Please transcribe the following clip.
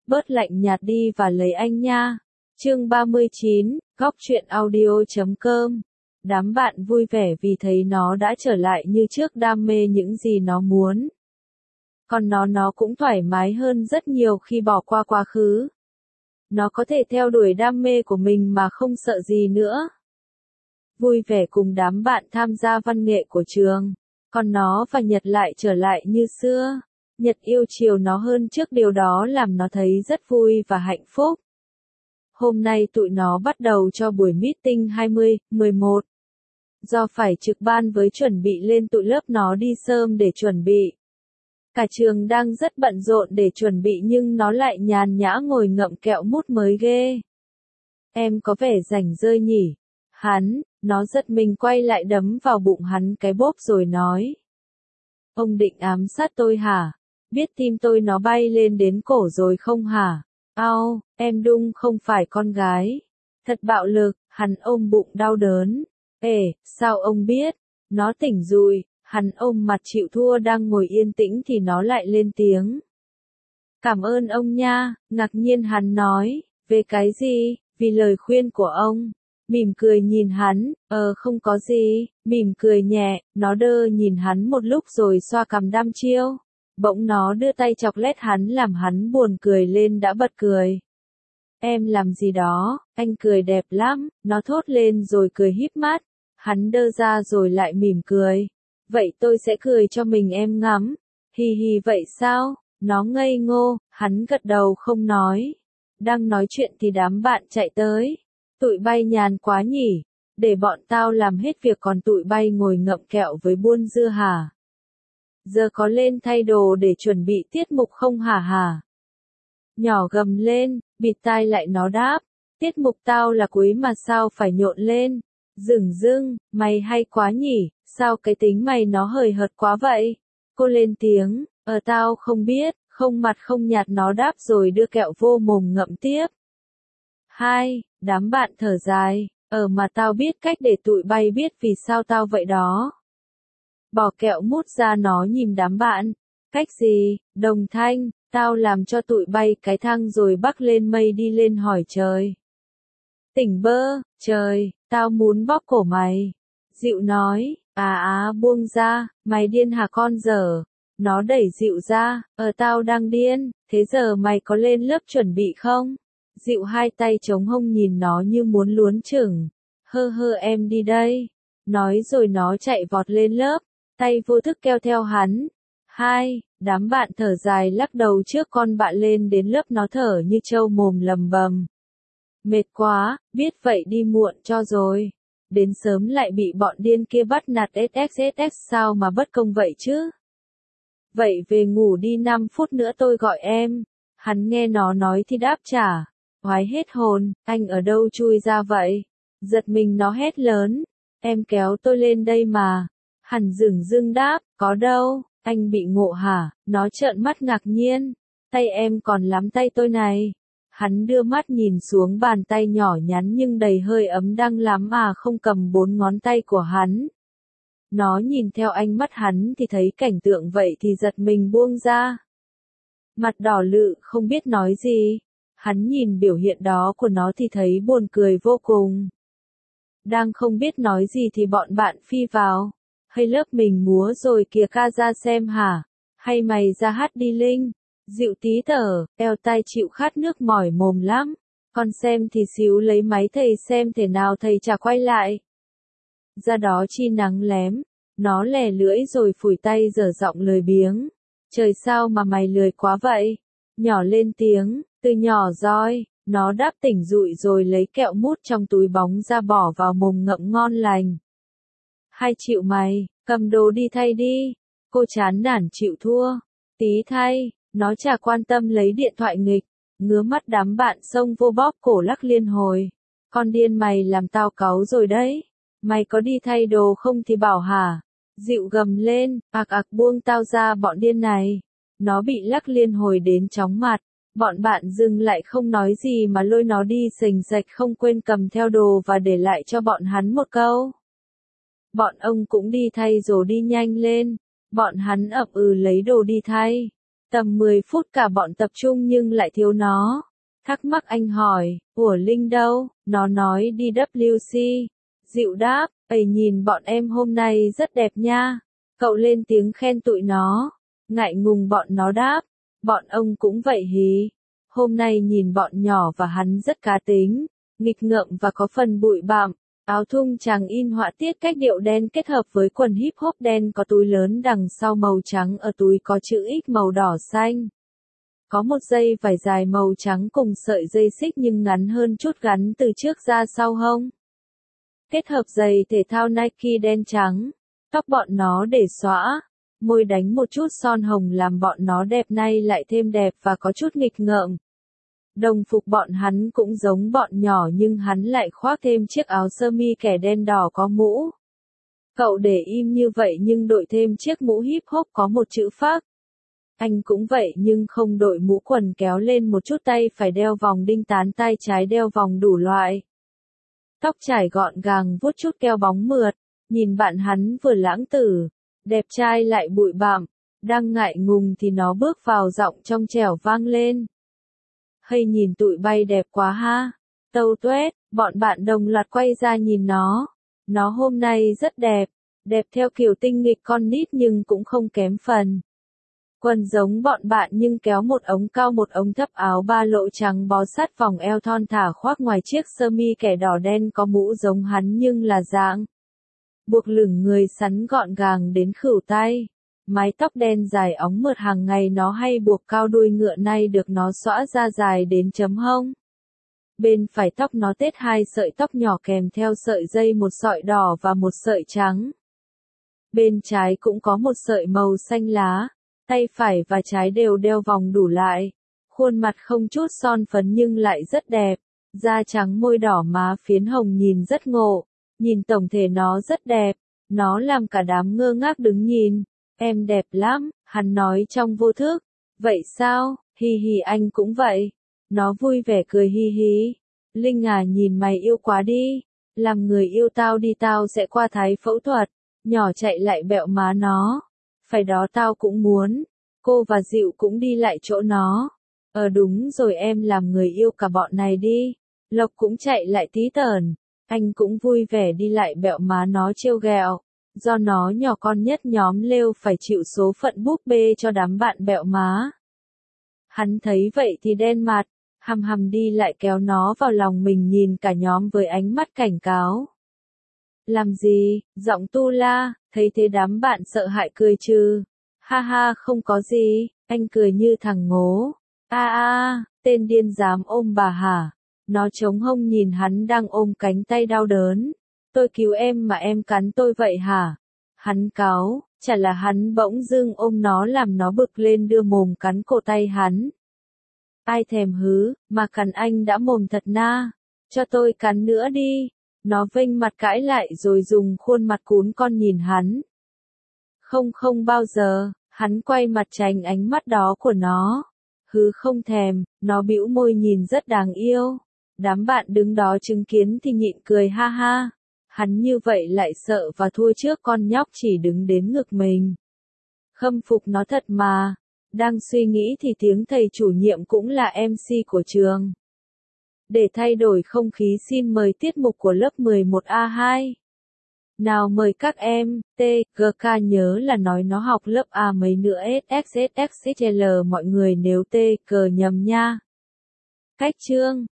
bớt lạnh nhạt đi và lấy anh nha. Chương 39, Góc truyện audio.com. Đám bạn vui vẻ vì thấy nó đã trở lại như trước, đam mê những gì nó muốn. Còn nó cũng thoải mái hơn rất nhiều khi bỏ qua quá khứ. Nó có thể theo đuổi đam mê của mình mà không sợ gì nữa. Vui vẻ cùng đám bạn tham gia văn nghệ của trường. Còn nó và Nhật lại trở lại như xưa. Nhật yêu chiều nó hơn trước, điều đó làm nó thấy rất vui và hạnh phúc. Hôm nay tụi nó bắt đầu cho buổi meeting 20/11. Do phải trực ban với chuẩn bị lên tụi lớp nó đi sớm để chuẩn bị. Cả trường đang rất bận rộn để chuẩn bị nhưng nó lại nhàn nhã ngồi ngậm kẹo mút mới ghê. Em có vẻ rảnh rơi nhỉ? Nó giật mình quay lại đấm vào bụng hắn cái bốp rồi nói. Ông định ám sát tôi hả? Biết tim tôi nó bay lên đến cổ rồi không hả? Ao, em Đung không phải con gái. Thật bạo lực, hắn ôm bụng đau đớn. Ê, sao ông biết? Nó tỉnh rồi, hắn ôm mặt chịu thua đang ngồi yên tĩnh thì nó lại lên tiếng. Cảm ơn ông nha, ngạc nhiên hắn nói. Về cái gì? Vì lời khuyên của ông. Mỉm cười nhìn hắn, không có gì, mỉm cười nhẹ, nó đơ nhìn hắn một lúc rồi xoa cằm đăm chiêu. Bỗng nó đưa tay chọc lét hắn làm hắn buồn cười lên đã bật cười. Em làm gì đó, anh cười đẹp lắm, nó thốt lên rồi cười híp mắt. Hắn đơ ra rồi lại mỉm cười. Vậy tôi sẽ cười cho mình em ngắm. Hì hì vậy sao? Nó ngây ngô, hắn gật đầu không nói. Đang nói chuyện thì đám bạn chạy tới. Tụi bay nhàn quá nhỉ, để bọn tao làm hết việc còn tụi bay ngồi ngậm kẹo với buôn dưa hả? Giờ có lên thay đồ để chuẩn bị tiết mục không hả hả? Nhỏ gầm lên, bịt tai lại nó đáp, tiết mục tao là cuối mà sao phải nhộn lên? Dửng dưng, mày hay quá nhỉ, sao cái tính mày nó hời hợt quá vậy? Cô lên tiếng, tao không biết, không mặt không nhạt nó đáp rồi đưa kẹo vô mồm ngậm tiếp. Đám bạn thở dài, mà tao biết cách để tụi bay biết vì sao tao vậy đó. Bỏ kẹo mút ra nó nhìn đám bạn. Cách gì, Đồng Thanh, tao làm cho tụi bay cái thang rồi bắc lên mây đi lên hỏi trời. Tỉnh bơ, trời, tao muốn bóp cổ mày. Dịu nói, buông ra, mày điên hả con dở. Nó đẩy Dịu ra, tao đang điên, thế giờ mày có lên lớp chuẩn bị không? Dịu hai tay chống hông nhìn nó như muốn luốn chửng. Em đi đây. Nói rồi nó chạy vọt lên lớp, tay vô thức keo theo hắn. Đám bạn thở dài lắc đầu trước con bạn lên đến lớp nó thở như trâu mồm lầm bầm. Mệt quá, biết vậy đi muộn cho rồi. Đến sớm lại bị bọn điên kia bắt nạt SXSX sao mà bất công vậy chứ? Vậy về ngủ đi 5 phút nữa tôi gọi em. Hắn nghe nó nói thì đáp trả. Hoái hết hồn, anh ở đâu chui ra vậy? Giật mình nó hét lớn. Em kéo tôi lên đây mà. Hắn dửng dưng đáp, có đâu, anh bị ngộ hả? Nó trợn mắt ngạc nhiên. Tay em còn lắm tay tôi này. Hắn đưa mắt nhìn xuống bàn tay nhỏ nhắn nhưng đầy hơi ấm đang lắm không cầm 4 ngón tay của hắn. Nó nhìn theo ánh mắt hắn thì thấy cảnh tượng vậy thì giật mình buông ra. Mặt đỏ lự không biết nói gì. Hắn nhìn biểu hiện đó của nó thì thấy buồn cười vô cùng. Đang không biết nói gì thì bọn bạn phi vào. Hay lớp mình múa rồi kìa, ca ra xem hả? Hay mày ra hát đi Linh? Dịu tí tở, eo tai chịu khát nước mỏi mồm lắm. Con xem thì xíu lấy máy thầy xem thể nào thầy chả quay lại. Ra đó chi nắng lém. Nó lè lưỡi rồi phủi tay dở giọng lười biếng. Trời sao mà mày lười quá vậy? Nhỏ lên tiếng, từ nhỏ roi. Nó đáp tỉnh dụi rồi lấy kẹo mút trong túi bóng ra bỏ vào mồm ngậm ngon lành. 2 triệu mày, cầm đồ đi thay đi. Cô chán nản chịu thua. Tí thay, nó chả quan tâm lấy điện thoại nghịch. Ngứa mắt đám bạn xông vô bóp cổ lắc liên hồi. Con điên mày làm tao cáu rồi đấy. Mày có đi thay đồ không thì bảo hả? Dịu gầm lên, buông tao ra bọn điên này. Nó bị lắc liên hồi đến chóng mặt. Bọn bạn dừng lại không nói gì mà lôi nó đi sình sạch không quên cầm theo đồ và để lại cho bọn hắn một câu. Bọn ông cũng đi thay rồi đi nhanh lên. Bọn hắn ậm lấy đồ đi thay. Tầm 10 phút cả bọn tập trung nhưng lại thiếu nó. Thắc mắc anh hỏi, của Linh đâu? Nó nói đi WC. Dịu đáp, ấy nhìn bọn em hôm nay rất đẹp nha. Cậu lên tiếng khen tụi nó. Ngại ngùng bọn nó đáp, bọn ông cũng vậy hí. Hôm nay nhìn bọn nhỏ và hắn rất cá tính, nghịch ngợm và có phần bụi bặm. Áo thun trắng in họa tiết cách điệu đen kết hợp với quần hip hop đen có túi lớn đằng sau màu trắng, ở túi có chữ X màu đỏ xanh. Có một dây vải dài màu trắng cùng sợi dây xích nhưng ngắn hơn chút gắn từ trước ra sau hông. Kết hợp giày thể thao Nike đen trắng. Tóc bọn nó để xõa, môi đánh một chút son hồng làm bọn nó đẹp nay lại thêm đẹp và có chút nghịch ngợm. Đồng phục bọn hắn cũng giống bọn nhỏ nhưng hắn lại khoác thêm chiếc áo sơ mi kẻ đen đỏ có mũ. Cậu để im như vậy nhưng đội thêm chiếc mũ hip hop có một chữ phác. Anh cũng vậy nhưng không đội mũ quần kéo lên một chút, tay phải đeo vòng đinh tán, tay trái đeo vòng đủ loại. Tóc trải gọn gàng vuốt chút keo bóng mượt, nhìn bạn hắn vừa lãng tử, đẹp trai lại bụi bặm, đang ngại ngùng thì nó bước vào giọng trong trẻo vang lên. Hay nhìn tụi bay đẹp quá ha. Tâu tuét, bọn bạn đồng loạt quay ra nhìn nó. Nó hôm nay rất đẹp, đẹp theo kiểu tinh nghịch con nít nhưng cũng không kém phần. Quần giống bọn bạn nhưng kéo một ống cao một ống thấp, áo ba lỗ trắng bó sát vòng eo thon thả khoác ngoài chiếc sơ mi kẻ đỏ đen có mũ giống hắn nhưng là dạng. Buộc lửng người sắn gọn gàng đến khuỷu tay. Mái tóc đen dài óng mượt, hàng ngày nó hay buộc cao đuôi ngựa, nay được nó xõa ra dài đến chấm hông. Bên phải tóc nó tết hai sợi tóc nhỏ kèm theo sợi dây, một sợi đỏ và một sợi trắng. Bên trái cũng có một sợi màu xanh lá, tay phải và trái đều đeo vòng đủ lại. Khuôn mặt không chút son phấn nhưng lại rất đẹp, da trắng môi đỏ má phiến hồng nhìn rất ngộ, nhìn tổng thể nó rất đẹp, nó làm cả đám ngơ ngác đứng nhìn. Em đẹp lắm, hắn nói trong vô thức. Vậy sao, hi hi anh cũng vậy. Nó vui vẻ cười hi hi. Linh à, nhìn mày yêu quá đi. Làm người yêu tao đi, tao sẽ qua thái phẫu thuật. Nhỏ chạy lại bẹo má nó. Phải đó, tao cũng muốn. Cô và Dịu cũng đi lại chỗ nó. Đúng rồi, em làm người yêu cả bọn này đi. Lộc cũng chạy lại tí tởn. Anh cũng vui vẻ đi lại bẹo má nó trêu ghẹo. Do nó nhỏ con nhất nhóm Lêu phải chịu số phận búp bê cho đám bạn bẹo má. Hắn thấy vậy thì đen mặt, hầm hầm đi lại kéo nó vào lòng mình, nhìn cả nhóm với ánh mắt cảnh cáo. Làm gì, giọng tu la, thấy thế đám bạn sợ hãi cười trừ. Ha ha, không có gì, anh cười như thằng ngố. Tên điên dám ôm bà hả? Nó chống hông nhìn hắn đang ôm cánh tay đau đớn. Tôi cứu em mà em cắn tôi vậy hả? Hắn cáu, chả là hắn bỗng dưng ôm nó làm nó bực lên đưa mồm cắn cổ tay hắn. Ai thèm hứ, mà cắn anh đã mồm thật na. Cho tôi cắn nữa đi. Nó vênh mặt cãi lại rồi dùng khuôn mặt cún con nhìn hắn. Không bao giờ, hắn quay mặt tránh ánh mắt đó của nó. Hứ không thèm, nó bĩu môi nhìn rất đáng yêu. Đám bạn đứng đó chứng kiến thì nhịn cười ha ha. Hắn như vậy lại sợ và thua trước con nhóc chỉ đứng đến ngực mình. Khâm phục nó thật mà. Đang suy nghĩ thì tiếng thầy chủ nhiệm cũng là MC của trường. Để thay đổi không khí, xin mời tiết mục của lớp 11A2. Nào mời các em, TGK nhớ là nói nó học lớp A mấy nữa, SXSXL mọi người nếu TG nhầm nha. Cách chương